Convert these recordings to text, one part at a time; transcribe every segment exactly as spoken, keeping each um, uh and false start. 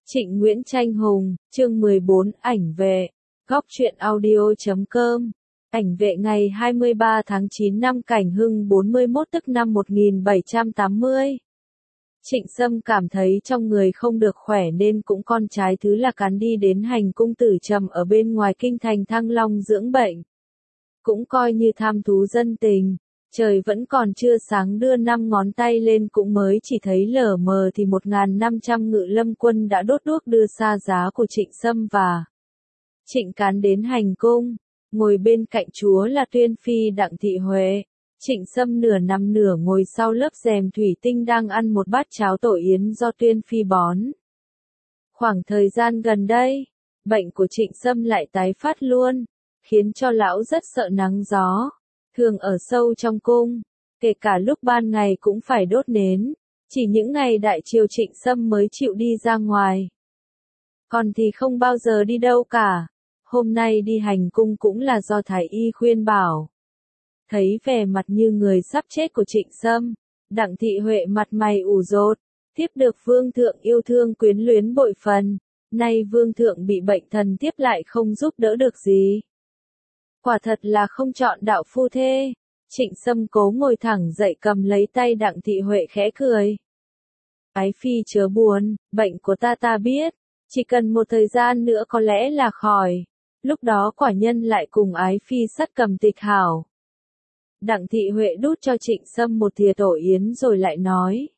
Trịnh Nguyễn Tranh Hùng, chương mười bốn, ảnh vệ. Góc truyện audio chấm com. Ảnh vệ ngày hai mươi ba tháng chín năm Cảnh Hưng bốn mươi mốt tức năm một nghìn bảy trăm tám mươi. Trịnh Sâm cảm thấy trong người không được khỏe nên cũng con trái thứ là cán đi đến hành cung Tử Trầm ở bên ngoài kinh thành Thăng Long dưỡng bệnh. Cũng coi như tham thú dân tình. Trời vẫn còn chưa sáng đưa năm ngón tay lên cũng mới chỉ thấy lờ mờ thì một nghìn năm trăm ngự lâm quân đã đốt đuốc đưa xa giá của Trịnh Sâm và Trịnh Cán đến hành cung. Ngồi bên cạnh chúa là Tuyên Phi Đặng Thị Huệ. Trịnh Sâm nửa nằm nửa ngồi sau lớp rèm thủy tinh đang ăn một bát cháo tổ yến do Tuyên Phi bón. Khoảng thời gian gần đây, bệnh của Trịnh Sâm lại tái phát luôn, khiến cho lão rất sợ nắng gió. Thường ở sâu trong cung, kể cả lúc ban ngày cũng phải đốt nến, chỉ những ngày đại triều Trịnh Sâm mới chịu đi ra ngoài. Còn thì không bao giờ đi đâu cả, hôm nay đi hành cung cũng là do Thái Y khuyên bảo. Thấy vẻ mặt như người sắp chết của Trịnh Sâm, Đặng Thị Huệ mặt mày ủ rột, tiếp được vương thượng yêu thương quyến luyến bội phần, nay vương thượng bị bệnh thần tiếp lại không giúp đỡ được gì. Quả thật là không chọn đạo phu thê. Trịnh Sâm cố ngồi thẳng dậy cầm lấy tay Đặng Thị Huệ khẽ cười. Ái phi chớ buồn, bệnh của ta ta biết, chỉ cần một thời gian nữa có lẽ là khỏi, lúc đó quả nhân lại cùng ái phi sắt cầm tịch hảo. Đặng Thị Huệ đút cho Trịnh Sâm một thìa tổ yến rồi lại nói.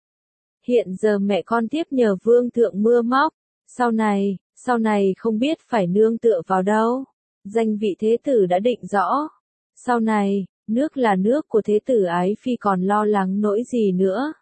Hiện giờ mẹ con tiếp nhờ vương thượng mưa móc, sau này, sau này không biết phải nương tựa vào đâu. Danh vị thế tử đã định rõ. Sau này, nước là nước của thế tử ái phi còn lo lắng nỗi gì nữa.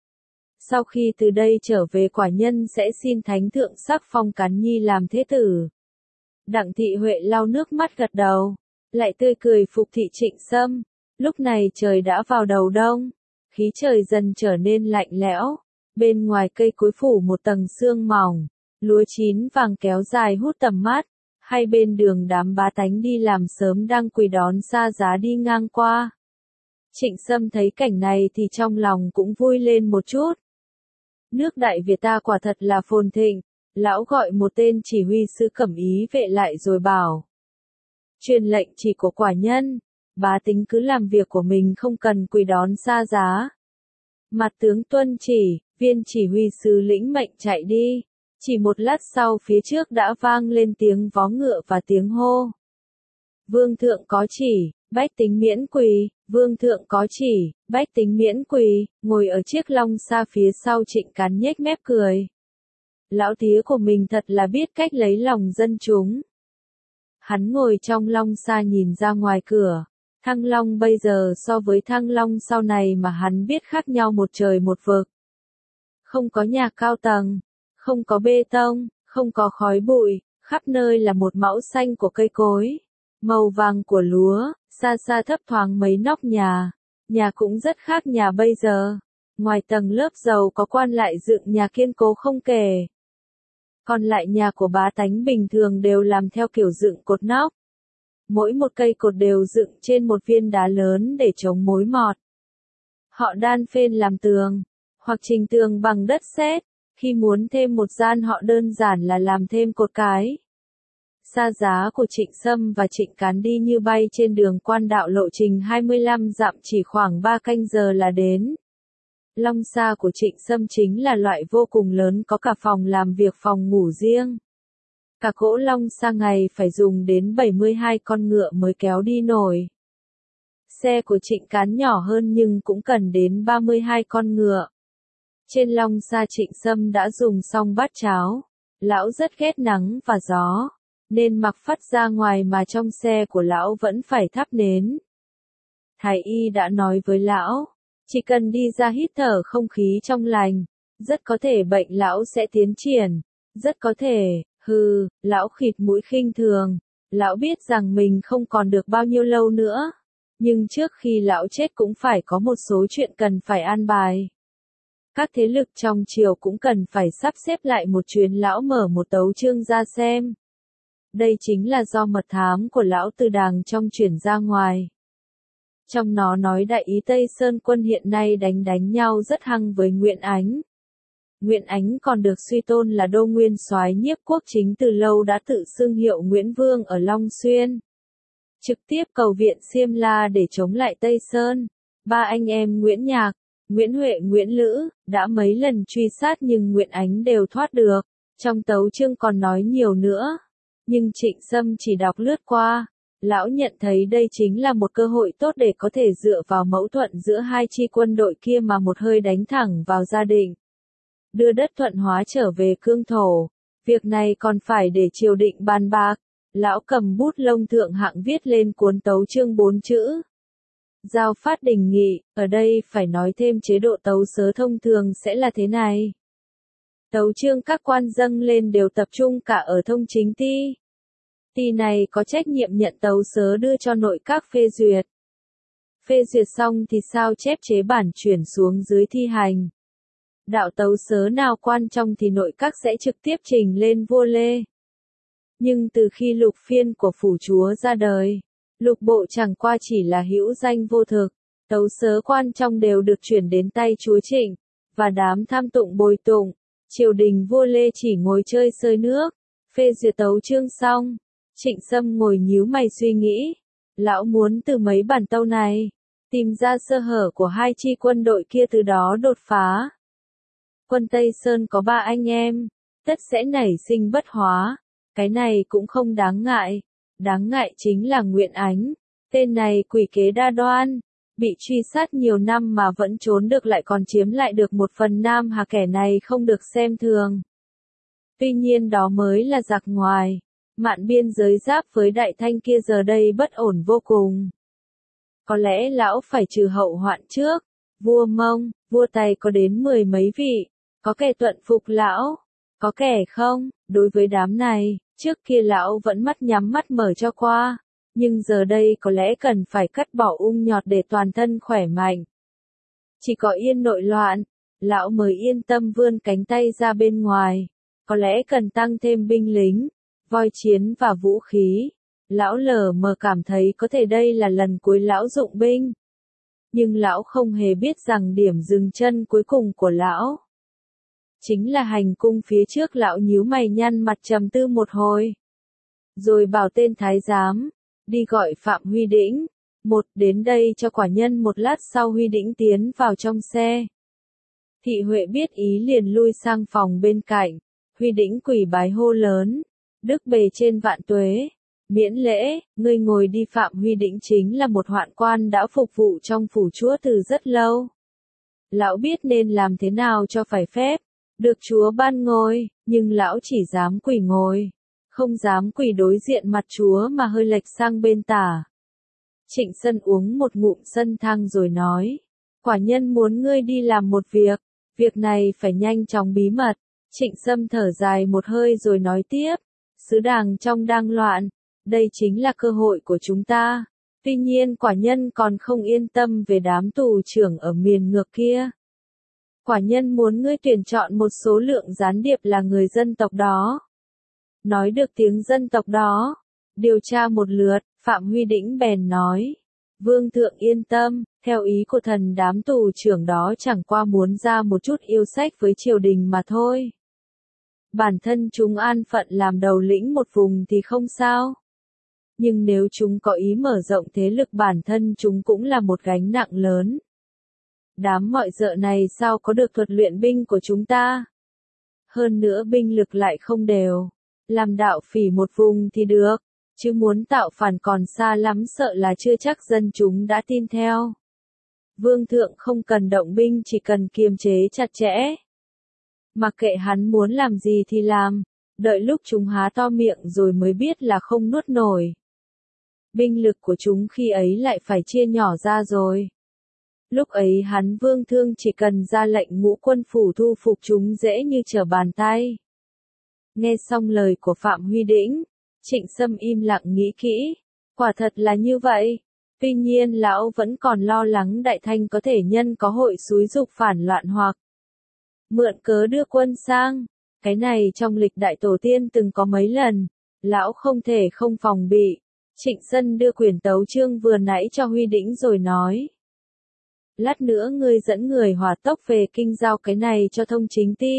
Sau khi từ đây trở về quả nhân sẽ xin thánh thượng sắc phong Cán Nhi làm thế tử. Đặng Thị Huệ lau nước mắt gật đầu, lại tươi cười phục thị Trịnh Sâm. Lúc này trời đã vào đầu đông, khí trời dần trở nên lạnh lẽo, bên ngoài cây cối phủ một tầng sương mỏng, lúa chín vàng kéo dài hút tầm mắt. Hai bên đường đám bá tánh đi làm sớm đang quỳ đón xa giá đi ngang qua. Trịnh Sâm thấy cảnh này thì trong lòng cũng vui lên một chút. Nước Đại Việt ta quả thật là phồn thịnh, lão gọi một tên chỉ huy sứ Cẩm Ý vệ lại rồi bảo. Truyền lệnh chỉ của quả nhân, bá tính cứ làm việc của mình không cần quỳ đón xa giá. Mặt tướng tuân chỉ, viên chỉ huy sứ lĩnh mệnh chạy đi. Chỉ một lát sau phía trước đã vang lên tiếng vó ngựa và tiếng hô. Vương thượng có chỉ, bách tính miễn quỳ, vương thượng có chỉ, bách tính miễn quỳ, ngồi ở chiếc long xa phía sau Trịnh Cán nhếch mép cười. Lão tía của mình thật là biết cách lấy lòng dân chúng. Hắn ngồi trong long xa nhìn ra ngoài cửa, Thăng Long bây giờ so với Thăng Long sau này mà hắn biết khác nhau một trời một vực. Không có nhà cao tầng. Không có bê tông, không có khói bụi, khắp nơi là một màu xanh của cây cối, màu vàng của lúa, xa xa thấp thoáng mấy nóc nhà. Nhà cũng rất khác nhà bây giờ. Ngoài tầng lớp giàu có quan lại dựng nhà kiên cố không kể. Còn lại nhà của bá tánh bình thường đều làm theo kiểu dựng cột nóc. Mỗi một cây cột đều dựng trên một viên đá lớn để chống mối mọt. Họ đan phên làm tường, hoặc trình tường bằng đất sét. Khi muốn thêm một gian họ đơn giản là làm thêm cột cái. Xa giá của Trịnh Sâm và Trịnh Cán đi như bay trên đường quan đạo lộ trình hai mươi lăm dặm chỉ khoảng ba canh giờ là đến. Long xa của Trịnh Sâm chính là loại vô cùng lớn có cả phòng làm việc phòng ngủ riêng. Cả cỗ long xa ngày phải dùng đến bảy mươi hai con ngựa mới kéo đi nổi. Xe của Trịnh Cán nhỏ hơn nhưng cũng cần đến ba mươi hai con ngựa. Trên long xa Trịnh Sâm đã dùng xong bát cháo. Lão rất ghét nắng và gió, nên mặc phắt ra ngoài mà trong xe của lão vẫn phải thắp nến. Thái y đã nói với lão, chỉ cần đi ra hít thở không khí trong lành, rất có thể bệnh lão sẽ tiến triển, rất có thể, hừ, lão khịt mũi khinh thường. Lão biết rằng mình không còn được bao nhiêu lâu nữa, nhưng trước khi lão chết cũng phải có một số chuyện cần phải an bài. Các thế lực trong triều cũng cần phải sắp xếp lại một chuyến lão mở một tấu chương ra xem. Đây chính là do mật thám của lão từ đàng trong chuyển ra ngoài. Trong nó nói đại ý Tây Sơn quân hiện nay đánh đánh nhau rất hăng với Nguyễn Ánh. Nguyễn Ánh còn được suy tôn là đô nguyên soái nhiếp quốc chính từ lâu đã tự xưng hiệu Nguyễn Vương ở Long Xuyên. Trực tiếp cầu viện Xiêm La để chống lại Tây Sơn. Ba anh em Nguyễn Nhạc, Nguyễn Huệ, Nguyễn Lữ, đã mấy lần truy sát nhưng Nguyễn Ánh đều thoát được. Trong tấu chương còn nói nhiều nữa. Nhưng Trịnh Sâm chỉ đọc lướt qua. Lão nhận thấy đây chính là một cơ hội tốt để có thể dựa vào mâu thuẫn giữa hai chi quân đội kia mà một hơi đánh thẳng vào Gia Định. Đưa đất Thuận Hóa trở về cương thổ. Việc này còn phải để triều định bàn bạc. Lão cầm bút lông thượng hạng viết lên cuốn tấu chương bốn chữ. Giao phát đình nghị, ở đây phải nói thêm chế độ tấu sớ thông thường sẽ là thế này. Tấu chương các quan dâng lên đều tập trung cả ở thông chính ty. Ty này có trách nhiệm nhận tấu sớ đưa cho nội các phê duyệt. Phê duyệt xong thì sao chép chế bản chuyển xuống dưới thi hành. Đạo tấu sớ nào quan trọng thì nội các sẽ trực tiếp trình lên vua Lê. Nhưng từ khi lục phiên của phủ chúa ra đời, lục bộ chẳng qua chỉ là hữu danh vô thực, tấu sớ quan trọng đều được chuyển đến tay chúa Trịnh, và đám tham tụng bồi tụng, triều đình vua Lê chỉ ngồi chơi sơi nước, phê duyệt tấu chương xong, Trịnh Sâm ngồi nhíu mày suy nghĩ, lão muốn từ mấy bản tâu này, tìm ra sơ hở của hai chi quân đội kia từ đó đột phá. Quân Tây Sơn có ba anh em, tất sẽ nảy sinh bất hóa. Cái này cũng không đáng ngại, đáng ngại chính là Nguyễn Ánh, tên này quỷ kế đa đoan, bị truy sát nhiều năm mà vẫn trốn được lại còn chiếm lại được một phần Nam Hà, kẻ này không được xem thường. Tuy nhiên đó mới là giặc ngoài, mạn biên giới giáp với Đại Thanh kia giờ đây bất ổn vô cùng. Có lẽ lão phải trừ hậu hoạn trước, vua Mông, vua Tày có đến mười mấy vị, có kẻ thuận phục lão, có kẻ không, đối với đám này. Trước kia lão vẫn mắt nhắm mắt mở cho qua, nhưng giờ đây có lẽ cần phải cắt bỏ ung nhọt để toàn thân khỏe mạnh. Chỉ có yên nội loạn, lão mới yên tâm vươn cánh tay ra bên ngoài, có lẽ cần tăng thêm binh lính, voi chiến và vũ khí. Lão lờ mờ cảm thấy có thể đây là lần cuối lão dụng binh. Nhưng lão không hề biết rằng điểm dừng chân cuối cùng của lão chính là hành cung phía trước. Lão nhíu mày nhăn mặt trầm tư một hồi, rồi bảo tên thái giám, đi gọi Phạm Huy Đĩnh, một đến đây cho quả nhân. Một lát sau Huy Đĩnh tiến vào trong xe. Thị Huệ biết ý liền lui sang phòng bên cạnh, Huy Đĩnh quỳ bái hô lớn, đức bề trên vạn tuế, miễn lễ, ngươi ngồi đi. Phạm Huy Đĩnh chính là một hoạn quan đã phục vụ trong phủ chúa từ rất lâu. Lão biết nên làm thế nào cho phải phép. Được chúa ban ngồi, nhưng lão chỉ dám quỳ ngồi, không dám quỳ đối diện mặt chúa mà hơi lệch sang bên tả. Trịnh Sân uống một ngụm sân thang rồi nói, quả nhân muốn ngươi đi làm một việc, việc này phải nhanh chóng bí mật. Trịnh Sâm thở dài một hơi rồi nói tiếp, sứ đàng trong đang loạn, đây chính là cơ hội của chúng ta. Tuy nhiên quả nhân còn không yên tâm về đám tù trưởng ở miền ngược kia. Quả nhân muốn ngươi tuyển chọn một số lượng gián điệp là người dân tộc đó. Nói được tiếng dân tộc đó. Điều tra một lượt, Phạm Huy Đĩnh bèn nói. Vương thượng yên tâm, theo ý của thần đám tù trưởng đó chẳng qua muốn ra một chút yêu sách với triều đình mà thôi. Bản thân chúng an phận làm đầu lĩnh một vùng thì không sao. Nhưng nếu chúng có ý mở rộng thế lực bản thân chúng cũng là một gánh nặng lớn. Đám mọi dợ này sao có được thuật luyện binh của chúng ta? Hơn nữa binh lực lại không đều. Làm đạo phỉ một vùng thì được, chứ muốn tạo phản còn xa lắm, sợ là chưa chắc dân chúng đã tin theo. Vương thượng không cần động binh, chỉ cần kiềm chế chặt chẽ. Mặc kệ hắn muốn làm gì thì làm, đợi lúc chúng há to miệng rồi mới biết là không nuốt nổi. Binh lực của chúng khi ấy lại phải chia nhỏ ra rồi. Lúc ấy hắn Vương Thương chỉ cần ra lệnh ngũ quân phủ thu phục chúng dễ như trở bàn tay. Nghe xong lời của Phạm Huy Đĩnh, Trịnh Sâm im lặng nghĩ kỹ, quả thật là như vậy. Tuy nhiên lão vẫn còn lo lắng Đại Thanh có thể nhân có hội xúi giục phản loạn hoặc mượn cớ đưa quân sang. Cái này trong lịch đại tổ tiên từng có mấy lần, lão không thể không phòng bị. Trịnh Sân đưa quyển tấu chương vừa nãy cho Huy Đĩnh rồi nói. Lát nữa ngươi dẫn người hỏa tốc về kinh giao cái này cho thông chính ti.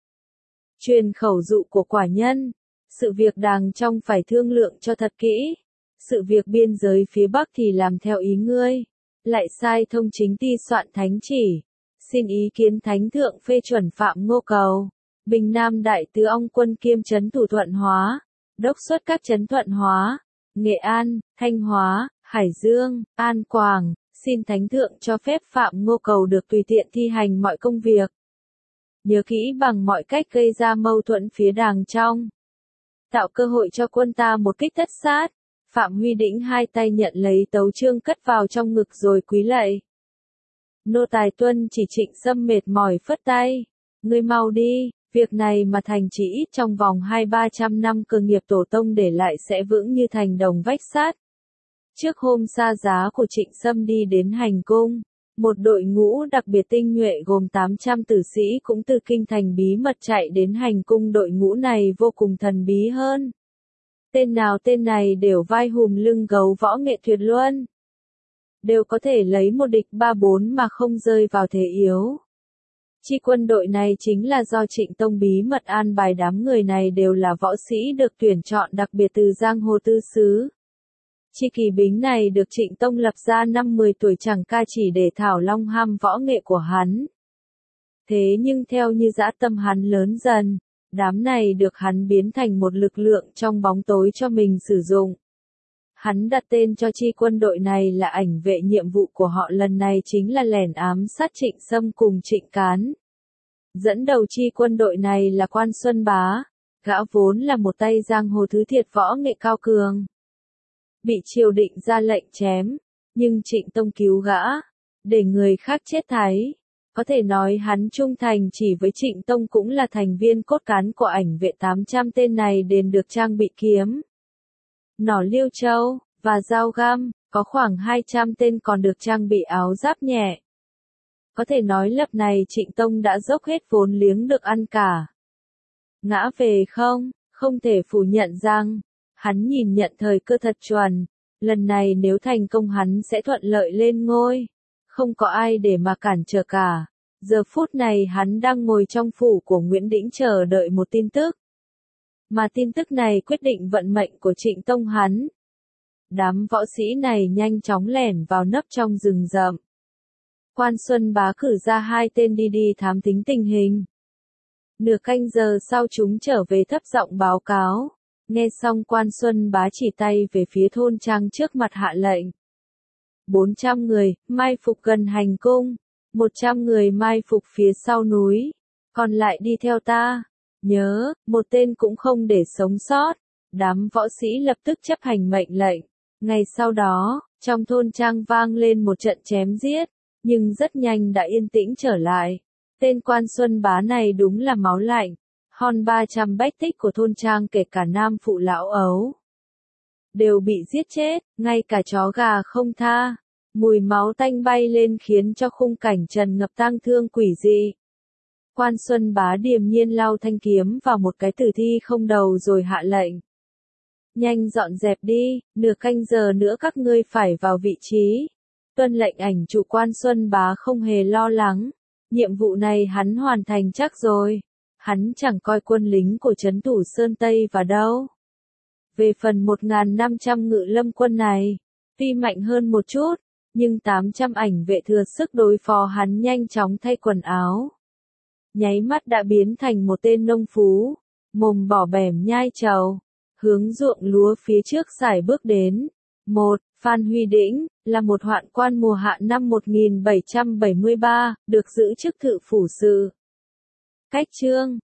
Truyền khẩu dụ của quả nhân. Sự việc đàng trong phải thương lượng cho thật kỹ. Sự việc biên giới phía Bắc thì làm theo ý ngươi. Lại sai thông chính ti soạn thánh chỉ. Xin ý kiến thánh thượng phê chuẩn Phạm Ngô Cầu. Bình Nam đại tứ ong quân kiêm trấn thủ Thuận Hóa. Đốc xuất các trấn Thuận Hóa, Nghệ An, Thanh Hóa, Hải Dương, An Quảng. Xin thánh thượng cho phép Phạm Ngô Cầu được tùy tiện thi hành mọi công việc. Nhớ kỹ bằng mọi cách gây ra mâu thuẫn phía đàng trong. Tạo cơ hội cho quân ta một kích tất sát. Phạm Huy Đĩnh hai tay nhận lấy tấu chương cất vào trong ngực rồi quý lạy. Nô tài tuân chỉ Trịnh Sâm mệt mỏi phất tay. Ngươi mau đi, việc này mà thành chỉ ít trong vòng hai ba trăm năm cơ nghiệp tổ tông để lại sẽ vững như thành đồng vách sắt. Trước hôm xa giá của Trịnh Sâm đi đến hành cung, một đội ngũ đặc biệt tinh nhuệ gồm tám trăm tử sĩ cũng từ kinh thành bí mật chạy đến hành cung. Đội ngũ này vô cùng thần bí hơn. Tên nào tên này đều vai hùm lưng gấu võ nghệ tuyệt luân. Đều có thể lấy một địch ba bốn mà không rơi vào thế yếu. Chi quân đội này chính là do Trịnh Tông bí mật an bài, đám người này đều là võ sĩ được tuyển chọn đặc biệt từ giang hồ tư xứ. Chi kỳ bính này được Trịnh Tông lập ra năm mười tuổi chẳng ca chỉ để thảo long ham võ nghệ của hắn. Thế nhưng theo như dã tâm hắn lớn dần, đám này được hắn biến thành một lực lượng trong bóng tối cho mình sử dụng. Hắn đặt tên cho chi quân đội này là ảnh vệ, nhiệm vụ của họ lần này chính là lẻn ám sát Trịnh Sâm cùng Trịnh Cán. Dẫn đầu chi quân đội này là Quan Xuân Bá, gã vốn là một tay giang hồ thứ thiệt võ nghệ cao cường. Bị triều định ra lệnh chém, nhưng Trịnh Tông cứu gã, để người khác chết thái. Có thể nói hắn trung thành chỉ với Trịnh Tông, cũng là thành viên cốt cán của ảnh vệ. Tám trăm tên này đều được trang bị kiếm, nỏ liêu châu, và dao găm, có khoảng hai trăm tên còn được trang bị áo giáp nhẹ. Có thể nói lập này Trịnh Tông đã dốc hết vốn liếng được ăn cả. Ngã về không, không thể phủ nhận rằng, hắn nhìn nhận thời cơ thật chuẩn, lần này nếu thành công hắn sẽ thuận lợi lên ngôi, không có ai để mà cản trở cả. Giờ phút này hắn đang ngồi trong phủ của Nguyễn Đĩnh chờ đợi một tin tức. Mà tin tức này quyết định vận mệnh của Trịnh Tông hắn. Đám võ sĩ này nhanh chóng lẻn vào nấp trong rừng rậm. Quan Xuân Bá cử ra hai tên đi đi thám thính tình hình. Nửa canh giờ sau chúng trở về thấp giọng báo cáo. Nghe xong Quan Xuân Bá chỉ tay về phía thôn trang trước mặt hạ lệnh. bốn trăm người, mai phục gần hành cung. một trăm người mai phục phía sau núi. Còn lại đi theo ta. Nhớ, một tên cũng không để sống sót. Đám võ sĩ lập tức chấp hành mệnh lệnh. Ngày sau đó, trong thôn trang vang lên một trận chém giết. Nhưng rất nhanh đã yên tĩnh trở lại. Tên Quan Xuân Bá này đúng là máu lạnh. Hơn ba trăm bách tích của thôn trang kể cả nam phụ lão ấu đều bị giết chết, ngay cả chó gà không tha. Mùi máu tanh bay lên khiến cho khung cảnh trần ngập tang thương quỷ dị. Quan Xuân Bá điềm nhiên lao thanh kiếm vào một cái tử thi không đầu rồi hạ lệnh. Nhanh dọn dẹp đi, nửa canh giờ nữa các ngươi phải vào vị trí. Tuân lệnh ảnh trụ. Quan Xuân Bá không hề lo lắng. Nhiệm vụ này hắn hoàn thành chắc rồi. Hắn chẳng coi quân lính của trấn thủ Sơn Tây vào đâu. Về phần một nghìn năm trăm ngự lâm quân này, tuy mạnh hơn một chút, nhưng tám trăm ảnh vệ thừa sức đối phó hắn nhanh chóng thay quần áo. Nháy mắt đã biến thành một tên nông phú, mồm bỏ bẻm nhai trầu, hướng ruộng lúa phía trước sải bước đến. một. Phan Huy Đĩnh, là một hoạn quan mùa hạ năm một nghìn bảy trăm bảy mươi ba, được giữ chức thự phủ sự. Cách chương